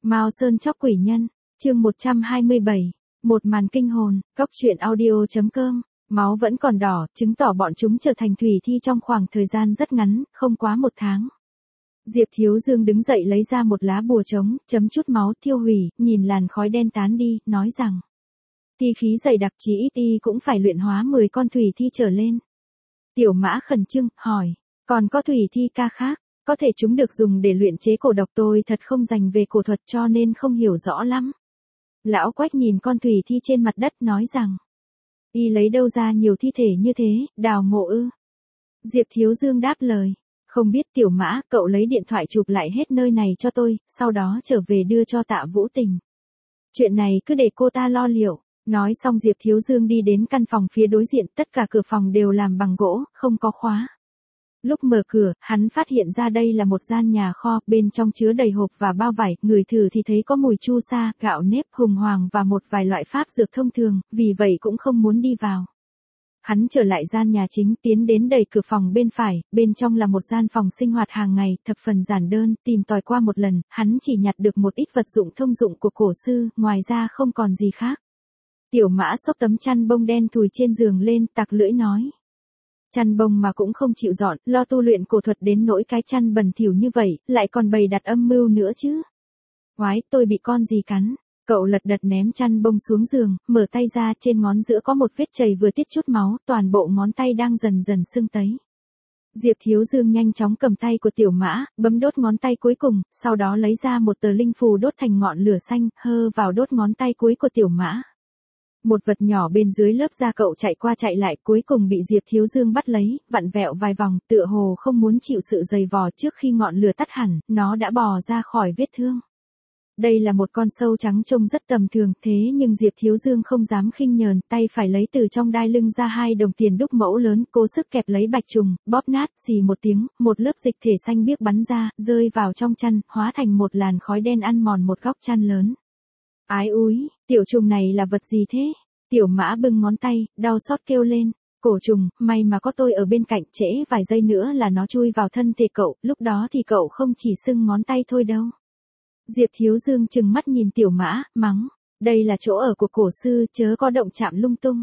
Mao Sơn chóc quỷ nhân, chương 127, một màn kinh hồn, góc truyện audio.com, máu vẫn còn đỏ, chứng tỏ bọn chúng trở thành thủy thi trong khoảng thời gian rất ngắn, không quá 1 tháng. Diệp Thiếu Dương đứng dậy lấy ra một lá bùa trống, chấm chút máu thiêu hủy, nhìn làn khói đen tán đi, nói rằng. Thi khí dày đặc chí ít y cũng phải luyện hóa 10 con thủy thi trở lên. Tiểu Mã khẩn trương, hỏi, còn có thủy thi ca khác? Có thể chúng được dùng để luyện chế cổ độc, tôi thật không dành về cổ thuật cho nên không hiểu rõ lắm. Lão Quách nhìn con thủy thi trên mặt đất nói rằng. Y lấy đâu ra nhiều thi thể như thế, đào mộ ư? Diệp Thiếu Dương đáp lời. Không biết Tiểu Mã, cậu lấy điện thoại chụp lại hết nơi này cho tôi, sau đó trở về đưa cho Tạ Vũ Tình. Chuyện này cứ để cô ta lo liệu. Nói xong Diệp Thiếu Dương đi đến căn phòng phía đối diện, tất cả cửa phòng đều làm bằng gỗ, không có khóa. Lúc mở cửa, hắn phát hiện ra đây là một gian nhà kho, bên trong chứa đầy hộp và bao vải, ngửi thử thì thấy có mùi chu sa, gạo nếp, hùng hoàng và một vài loại pháp dược thông thường, vì vậy cũng không muốn đi vào. Hắn trở lại gian nhà chính, tiến đến đẩy cửa phòng bên phải, bên trong là một gian phòng sinh hoạt hàng ngày, thập phần giản đơn, tìm tòi qua một lần, hắn chỉ nhặt được một ít vật dụng thông dụng của cổ sư, ngoài ra không còn gì khác. Tiểu Mã xốc tấm chăn bông đen thùi trên giường lên, tặc lưỡi nói. Chăn bông mà cũng không chịu dọn, lo tu luyện cổ thuật đến nỗi cái chăn bẩn thỉu như vậy, lại còn bày đặt âm mưu nữa chứ. Oái, tôi bị con gì cắn. Cậu lật đật ném chăn bông xuống giường, mở tay ra, trên ngón giữa có một vết chày vừa tiết chút máu, toàn bộ ngón tay đang dần dần sưng tấy. Diệp Thiếu Dương nhanh chóng cầm tay của Tiểu Mã, bấm đốt ngón tay cuối cùng, sau đó lấy ra một tờ linh phù đốt thành ngọn lửa xanh, hơ vào đốt ngón tay cuối của Tiểu Mã. Một vật nhỏ bên dưới lớp da cậu chạy qua chạy lại, cuối cùng bị Diệp Thiếu Dương bắt lấy, vặn vẹo vài vòng, tựa hồ không muốn chịu sự giày vò. Trước khi ngọn lửa tắt hẳn, nó đã bò ra khỏi vết thương. Đây là một con sâu trắng trông rất tầm thường, thế nhưng Diệp Thiếu Dương không dám khinh nhờn, tay phải lấy từ trong đai lưng ra 2 đồng tiền đúc mẫu lớn, cố sức kẹp lấy bạch trùng, bóp nát, xì một tiếng, một lớp dịch thể xanh biếc bắn ra, rơi vào trong chăn, hóa thành một làn khói đen ăn mòn một góc chăn lớn. Ái úi, tiểu trùng này là vật gì thế? Tiểu Mã bưng ngón tay, đau xót kêu lên. Cổ trùng, may mà có tôi ở bên cạnh, trễ vài giây nữa là nó chui vào thân thể cậu, lúc đó thì cậu không chỉ sưng ngón tay thôi đâu. Diệp Thiếu Dương trừng mắt nhìn Tiểu Mã, mắng. Đây là chỗ ở của cổ sư, chớ có động chạm lung tung.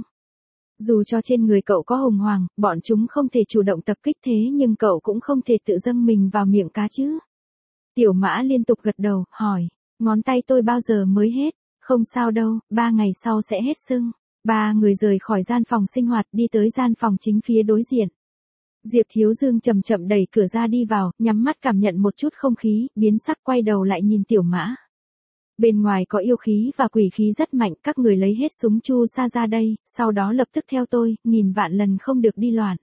Dù cho trên người cậu có hùng hoàng, bọn chúng không thể chủ động tập kích, thế nhưng cậu cũng không thể tự dâng mình vào miệng cá chứ. Tiểu Mã liên tục gật đầu, hỏi. Ngón tay tôi bao giờ mới hết? Không sao đâu, 3 ngày sau sẽ hết sưng. 3 người rời khỏi gian phòng sinh hoạt, đi tới gian phòng chính phía đối diện. Diệp Thiếu Dương chậm chậm đẩy cửa ra đi vào, nhắm mắt cảm nhận một chút không khí, biến sắc quay đầu lại nhìn Tiểu Mã. Bên ngoài có yêu khí và quỷ khí rất mạnh, các người lấy hết súng chu sa ra đây, sau đó lập tức theo tôi, nghìn vạn lần không được đi loạn.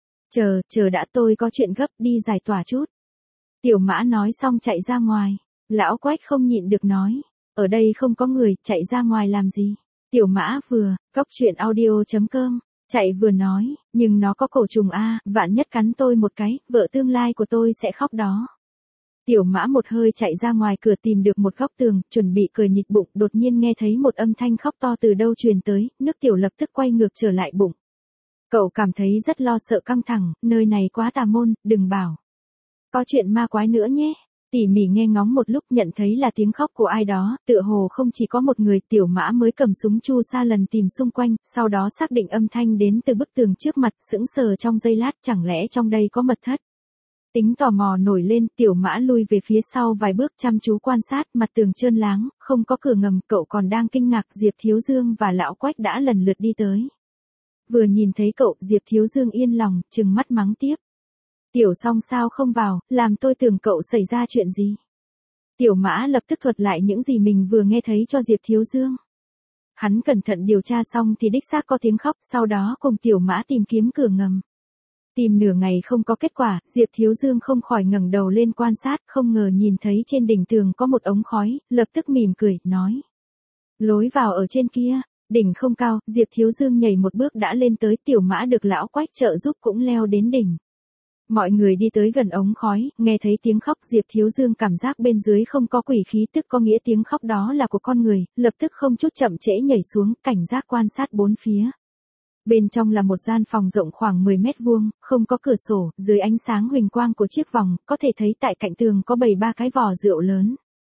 Chờ đã, tôi có chuyện gấp, đi giải tỏa chút. Tiểu Mã nói xong chạy ra ngoài. Lão Quách không nhịn được nói. Ở đây không có người, chạy ra ngoài làm gì? Tiểu Mã vừa, góc truyện audio.com, chạy vừa nói, nhưng nó có cổ trùng a, vạn nhất cắn tôi một cái, vợ tương lai của tôi sẽ khóc đó. Tiểu Mã một hơi chạy ra ngoài cửa tìm được một góc tường, chuẩn bị cười nhịt bụng, đột nhiên nghe thấy một âm thanh khóc to từ đâu truyền tới, nước tiểu lập tức quay ngược trở lại bụng. Cậu cảm thấy rất lo sợ căng thẳng, nơi này quá tà môn, đừng bảo. Có chuyện ma quái nữa nhé. Tỉ mỉ nghe ngóng một lúc nhận thấy là tiếng khóc của ai đó, tựa hồ không chỉ có một người. Tiểu Mã mới cầm súng chu sa lần tìm xung quanh, sau đó xác định âm thanh đến từ bức tường trước mặt, sững sờ trong giây lát, chẳng lẽ trong đây có mật thất. Tính tò mò nổi lên, Tiểu Mã lui về phía sau vài bước chăm chú quan sát, mặt tường trơn láng, không có cửa ngầm, cậu còn đang kinh ngạc, Diệp Thiếu Dương và Lão Quách đã lần lượt đi tới. Vừa nhìn thấy cậu, Diệp Thiếu Dương yên lòng, trừng mắt mắng tiếp. Tiểu Song sao không vào, làm tôi tưởng cậu xảy ra chuyện gì. Tiểu Mã lập tức thuật lại những gì mình vừa nghe thấy cho Diệp Thiếu Dương. Hắn cẩn thận điều tra xong thì đích xác có tiếng khóc, sau đó cùng Tiểu Mã tìm kiếm cửa ngầm. Tìm nửa ngày không có kết quả, Diệp Thiếu Dương không khỏi ngẩng đầu lên quan sát, không ngờ nhìn thấy trên đỉnh tường có một ống khói, lập tức mỉm cười, nói. Lối vào ở trên kia. Đỉnh không cao, Diệp Thiếu Dương nhảy một bước đã lên tới. Tiểu Mã được Lão Quách trợ giúp cũng leo đến đỉnh. Mọi người đi tới gần ống khói, nghe thấy tiếng khóc, Diệp Thiếu Dương cảm giác bên dưới không có quỷ khí, tức có nghĩa tiếng khóc đó là của con người, lập tức không chút chậm trễ nhảy xuống, cảnh giác quan sát bốn phía. Bên trong là một gian phòng rộng khoảng 10 mét vuông, không có cửa sổ, dưới ánh sáng huỳnh quang của chiếc vòng, có thể thấy tại cạnh tường có bày 3 cái vò rượu lớn.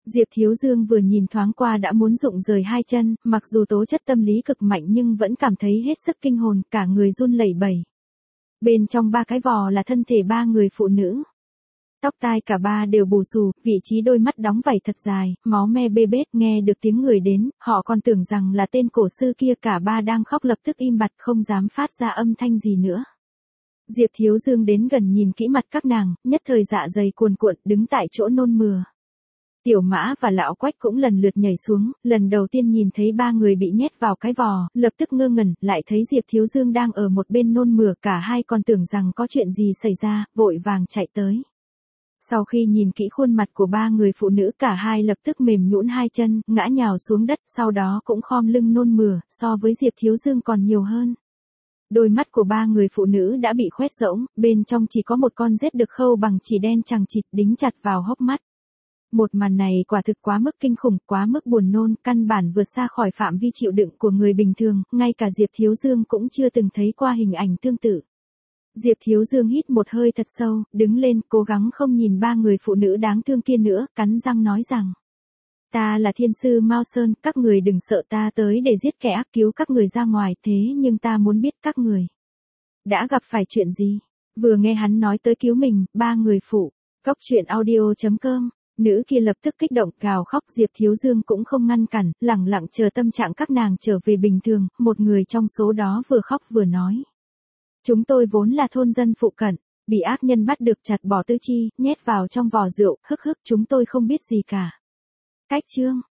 Diệp Thiếu Dương vừa nhìn thoáng qua đã muốn rụng rời hai chân, mặc dù tố chất tâm lý cực mạnh nhưng vẫn cảm thấy hết sức kinh hồn, cả người run lẩy bẩy. Bên trong ba cái vò là thân thể ba người phụ nữ. Tóc tai cả ba đều bù xù, vị trí đôi mắt đóng vảy thật dài, máu me bê bết, nghe được tiếng người đến, họ còn tưởng rằng là tên cổ sư kia, cả ba đang khóc lập tức im bặt không dám phát ra âm thanh gì nữa. Diệp Thiếu Dương đến gần nhìn kỹ mặt các nàng, nhất thời dạ dày cuồn cuộn, đứng tại chỗ nôn mửa. Tiểu Mã và Lão Quách cũng lần lượt nhảy xuống, lần đầu tiên nhìn thấy ba người bị nhét vào cái vò, lập tức ngơ ngẩn, lại thấy Diệp Thiếu Dương đang ở một bên nôn mửa, cả hai còn tưởng rằng có chuyện gì xảy ra, vội vàng chạy tới. Sau khi nhìn kỹ khuôn mặt của ba người phụ nữ, cả hai lập tức mềm nhũn hai chân, ngã nhào xuống đất, sau đó cũng khom lưng nôn mửa, so với Diệp Thiếu Dương còn nhiều hơn. Đôi mắt của ba người phụ nữ đã bị khoét rỗng, bên trong chỉ có một con rết được khâu bằng chỉ đen chằng chịt đính chặt vào hốc mắt. Một màn này quả thực quá mức kinh khủng, quá mức buồn nôn, căn bản vượt xa khỏi phạm vi chịu đựng của người bình thường, ngay cả Diệp Thiếu Dương cũng chưa từng thấy qua hình ảnh tương tự. Diệp Thiếu Dương hít một hơi thật sâu, đứng lên, cố gắng không nhìn ba người phụ nữ đáng thương kia nữa, cắn răng nói rằng: Ta là thiên sư Mao Sơn, các người đừng sợ, ta tới để giết kẻ ác, cứu các người ra ngoài, thế nhưng ta muốn biết các người đã gặp phải chuyện gì. Vừa nghe hắn nói tới cứu mình, ba người phụ, Cốc.audio.com, nữ kia lập tức kích động, gào khóc. Diệp Thiếu Dương cũng không ngăn cản, lẳng lặng chờ tâm trạng các nàng trở về bình thường, một người trong số đó vừa khóc vừa nói: Chúng tôi vốn là thôn dân phụ cận, bị ác nhân bắt được chặt bỏ tứ chi, nhét vào trong vò rượu, hức hức, chúng tôi không biết gì cả. Cách chương